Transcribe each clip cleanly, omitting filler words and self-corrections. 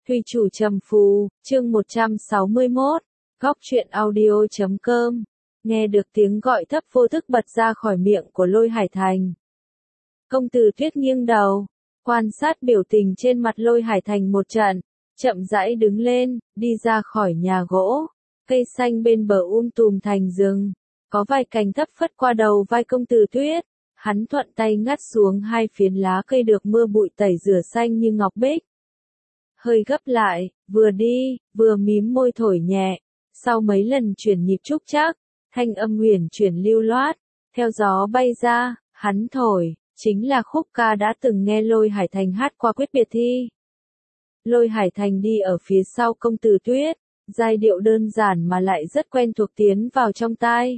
Thùy chủ trầm phù, chương 161, góc truyện audio.com. Nghe được tiếng gọi thấp vô thức bật ra khỏi miệng của Lôi Hải Thành. Công tử Tuyết nghiêng đầu, quan sát biểu tình trên mặt Lôi Hải Thành một trận, chậm rãi đứng lên, đi ra khỏi nhà gỗ. Cây xanh bên bờ tùm thành rừng, có vài cành thấp phất qua đầu vai công tử Tuyết. Hắn thuận tay ngắt xuống hai phiến lá cây được mưa bụi tẩy rửa xanh như ngọc bích. Hơi gấp lại, vừa đi, vừa mím môi thổi nhẹ, sau mấy lần chuyển nhịp trúc chắc, thanh âm huyền chuyển lưu loát, theo gió bay ra, hắn thổi, chính là khúc ca đã từng nghe Lôi Hải Thành hát qua quyết biệt thi. Lôi Hải Thành đi ở phía sau công tử Tuyết, giai điệu đơn giản mà lại rất quen thuộc tiến vào trong tai.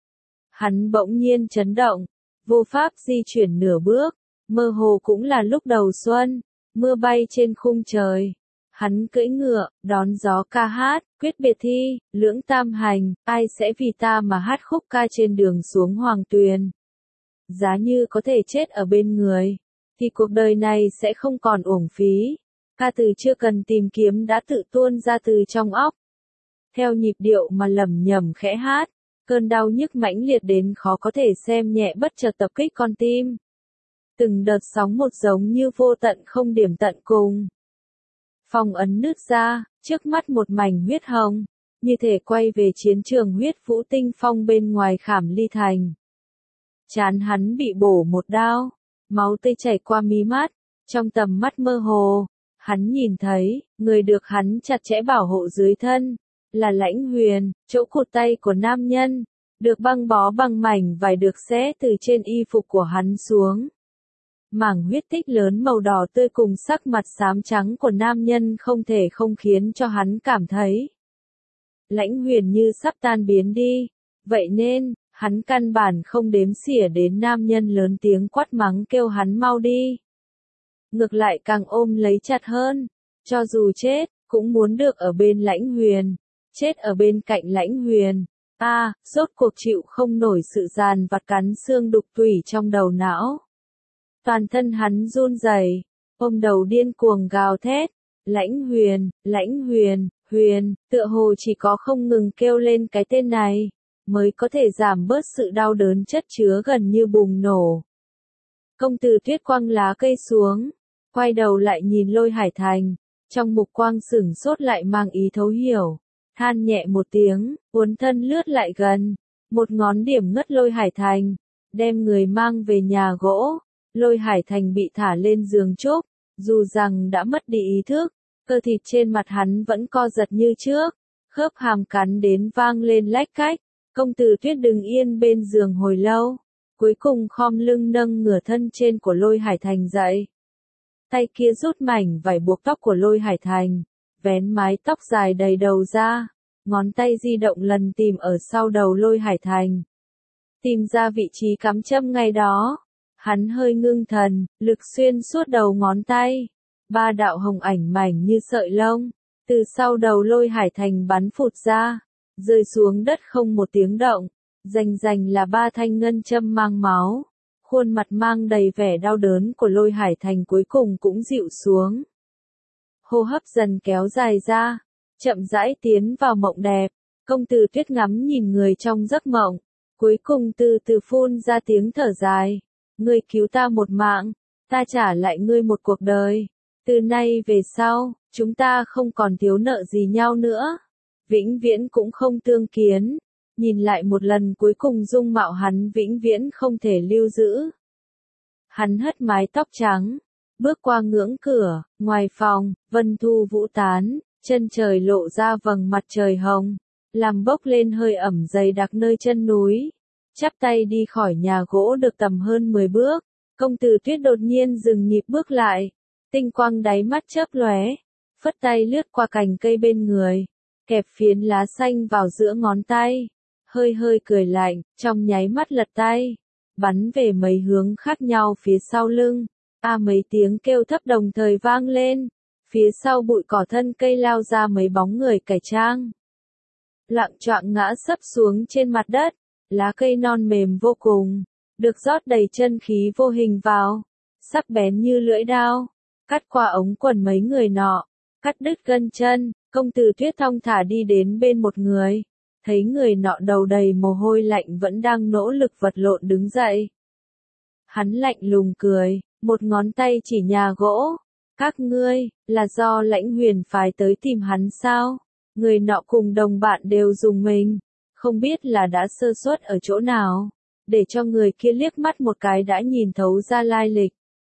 Hắn bỗng nhiên chấn động, vô pháp di chuyển nửa bước, mơ hồ cũng là lúc đầu xuân. Mưa bay trên khung trời, hắn cưỡi ngựa, đón gió ca hát, quyết biệt thi, lưỡng tam hành, ai sẽ vì ta mà hát khúc ca trên đường xuống hoàng tuyền. Giá như có thể chết ở bên người, thì cuộc đời này sẽ không còn uổng phí. Ca từ chưa cần tìm kiếm đã tự tuôn ra từ trong óc. Theo nhịp điệu mà lẩm nhẩm khẽ hát, cơn đau nhức mãnh liệt đến khó có thể xem nhẹ bất chợt tập kích con tim. Từng đợt sóng một giống như vô tận không điểm tận cùng. Phong ấn nứt ra, trước mắt một mảnh huyết hồng, như thể quay về chiến trường huyết vũ tinh phong bên ngoài Khảm Ly thành. Trán hắn bị bổ một đao, máu tươi chảy qua mí mắt, trong tầm mắt mơ hồ, hắn nhìn thấy, người được hắn chặt chẽ bảo hộ dưới thân, là Lãnh Huyền, chỗ cụt tay của nam nhân, được băng bó bằng mảnh vải được xé từ trên y phục của hắn xuống. Mảng huyết tích lớn màu đỏ tươi cùng sắc mặt xám trắng của nam nhân không thể không khiến cho hắn cảm thấy Lãnh Huyền như sắp tan biến đi, vậy nên, hắn căn bản không đếm xỉa đến nam nhân lớn tiếng quát mắng kêu hắn mau đi. Ngược lại càng ôm lấy chặt hơn, cho dù chết, cũng muốn được ở bên Lãnh Huyền, chết ở bên cạnh Lãnh Huyền. Rốt cuộc chịu không nổi sự dàn vặt cắn xương đục tủy trong đầu não. Toàn thân hắn run rẩy, ôm đầu điên cuồng gào thét, Lãnh Huyền, Huyền, tựa hồ chỉ có không ngừng kêu lên cái tên này, mới có thể giảm bớt sự đau đớn chất chứa gần như bùng nổ. Công tử Tuyết quăng lá cây xuống, quay đầu lại nhìn Lôi Hải Thành, trong mục quang sửng sốt lại mang ý thấu hiểu, than nhẹ một tiếng, uốn thân lướt lại gần, một ngón điểm ngất Lôi Hải Thành, đem người mang về nhà gỗ. Lôi Hải Thành bị thả lên giường trúc, dù rằng đã mất đi ý thức, cơ thịt trên mặt hắn vẫn co giật như trước, khớp hàm cắn đến vang lên lách cách. Công tử Tuyết đứng yên bên giường hồi lâu, cuối cùng khom lưng nâng ngửa thân trên của Lôi Hải Thành dậy. Tay kia rút mảnh vải buộc tóc của Lôi Hải Thành, vén mái tóc dài đầy đầu ra, ngón tay di động lần tìm ở sau đầu Lôi Hải Thành. Tìm ra vị trí cắm châm ngày đó. Hắn hơi ngưng thần, lực xuyên suốt đầu ngón tay. Ba đạo hồng ảnh mảnh như sợi lông, từ sau đầu Lôi Hải Thành bắn phụt ra, rơi xuống đất không một tiếng động. Rành là ba thanh ngân châm mang máu. Khuôn mặt mang đầy vẻ đau đớn của Lôi Hải Thành cuối cùng cũng dịu xuống. Hô hấp dần kéo dài ra, chậm rãi tiến vào mộng đẹp. Công tử Tuyết ngắm nhìn người trong giấc mộng, cuối cùng từ từ phun ra tiếng thở dài. Ngươi cứu ta một mạng, ta trả lại ngươi một cuộc đời. Từ nay về sau, chúng ta không còn thiếu nợ gì nhau nữa. Vĩnh viễn cũng không tương kiến. Nhìn lại một lần cuối cùng dung mạo hắn vĩnh viễn không thể lưu giữ. Hắn hất mái tóc trắng, bước qua ngưỡng cửa, ngoài phòng, vân thu vũ tán, chân trời lộ ra vầng mặt trời hồng, làm bốc lên hơi ẩm dày đặc nơi chân núi. Chắp tay đi khỏi nhà gỗ được tầm hơn 10 bước, công tử Tuyết đột nhiên dừng nhịp bước lại, tinh quang đáy mắt chớp lóe, phất tay lướt qua cành cây bên người, kẹp phiến lá xanh vào giữa ngón tay, hơi cười lạnh, trong nháy mắt lật tay, bắn về mấy hướng khác nhau phía sau lưng. Mấy tiếng kêu thấp đồng thời vang lên, phía sau bụi cỏ thân cây lao ra mấy bóng người cải trang. Loạng choạng ngã sấp xuống trên mặt đất. Lá cây non mềm vô cùng, được rót đầy chân khí vô hình vào, sắc bén như lưỡi dao, cắt qua ống quần mấy người nọ, Cắt đứt gân chân, công tử Tuyết thong thả đi đến bên một người. Thấy người nọ đầu đầy mồ hôi lạnh vẫn đang nỗ lực vật lộn đứng dậy. Hắn lạnh lùng cười, một ngón tay chỉ nhà gỗ. Các ngươi, là do Lãnh Huyền phái tới tìm hắn sao? Người nọ cùng đồng bạn đều dùng mình. Không biết là đã sơ suất ở chỗ nào. Để cho người kia liếc mắt một cái đã nhìn thấu ra lai lịch.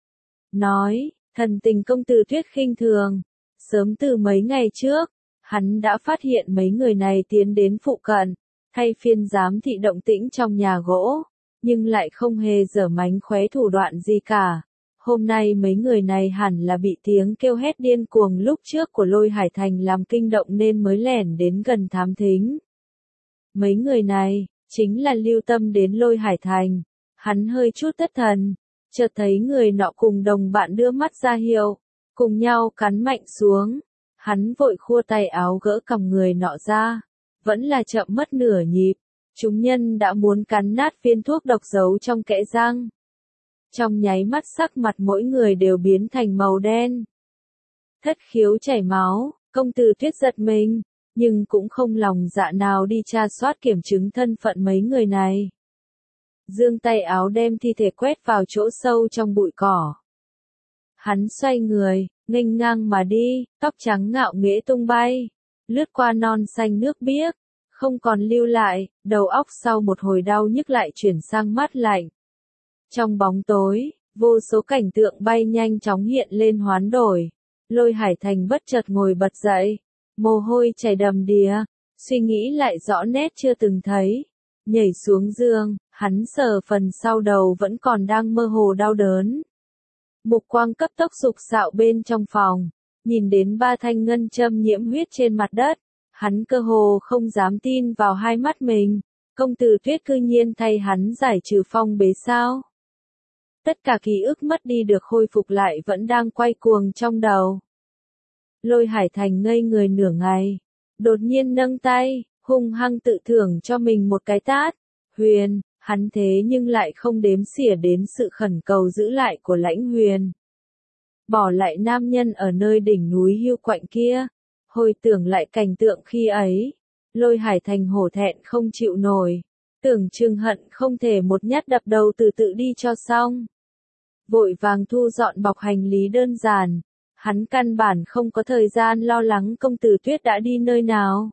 Nói, thần tình công tử Tuyết khinh thường. Sớm từ mấy ngày trước, hắn đã phát hiện mấy người này tiến đến phụ cận, thay phiên giám thị động tĩnh trong nhà gỗ, nhưng lại không hề giở mánh khóe thủ đoạn gì cả. Hôm nay mấy người này hẳn là bị tiếng kêu hét điên cuồng lúc trước của Lôi Hải Thành làm kinh động nên mới lẻn đến gần thám thính. Mấy người này, chính là lưu tâm đến Lôi Hải Thành. Hắn hơi chút thất thần, chợt thấy người nọ cùng đồng bạn đưa mắt ra hiệu, cùng nhau cắn mạnh xuống. Hắn vội khua tay áo gỡ cằm người nọ ra, vẫn là chậm mất nửa nhịp. Chúng nhân đã muốn cắn nát viên thuốc độc giấu trong kẽ răng. Trong nháy mắt sắc mặt mỗi người đều biến thành màu đen. Thất khiếu chảy máu, công tử Tuyết giật mình, nhưng cũng không lòng dạ nào đi tra soát kiểm chứng thân phận mấy người này. Giương tay áo đem thi thể quét vào chỗ sâu trong bụi cỏ. Hắn xoay người, nghênh ngang mà đi, tóc trắng ngạo nghễ tung bay, lướt qua non xanh nước biếc, không còn lưu lại, đầu óc sau một hồi đau nhức lại chuyển sang mát lạnh. Trong bóng tối, vô số cảnh tượng bay nhanh chóng hiện lên hoán đổi. Lôi Hải Thành bất chợt ngồi bật dậy, mồ hôi chảy đầm đìa, suy nghĩ lại rõ nét chưa từng thấy. Nhảy xuống giường, hắn sờ phần sau đầu vẫn còn đang mơ hồ đau đớn. Mục quang cấp tốc sục sạo bên trong phòng, nhìn đến 3 thanh ngân châm nhiễm huyết trên mặt đất, hắn cơ hồ không dám tin vào hai mắt mình. Công tử Tuyết cư nhiên thay hắn giải trừ phong bế sao? Tất cả ký ức mất đi được khôi phục lại vẫn đang quay cuồng trong đầu. Lôi Hải Thành ngây người nửa ngày, đột nhiên nâng tay, hung hăng tự thưởng cho mình một cái tát. Huyền, hắn thế nhưng lại không đếm xỉa đến sự khẩn cầu giữ lại của Lãnh Huyền. Bỏ lại nam nhân ở nơi đỉnh núi hiu quạnh kia, hồi tưởng lại cảnh tượng khi ấy, Lôi Hải Thành hổ thẹn không chịu nổi, tưởng chừng hận không thể một nhát đập đầu từ tự đi cho xong. Vội vàng thu dọn bọc hành lý đơn giản, hắn căn bản không có thời gian lo lắng công tử Tuyết đã đi nơi nào.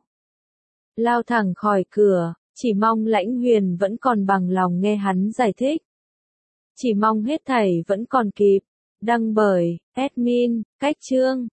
Lao thẳng khỏi cửa, chỉ mong Lãnh Huyền vẫn còn bằng lòng nghe hắn giải thích. Chỉ mong hết thảy vẫn còn kịp. Đăng bởi admin, Cách Chương.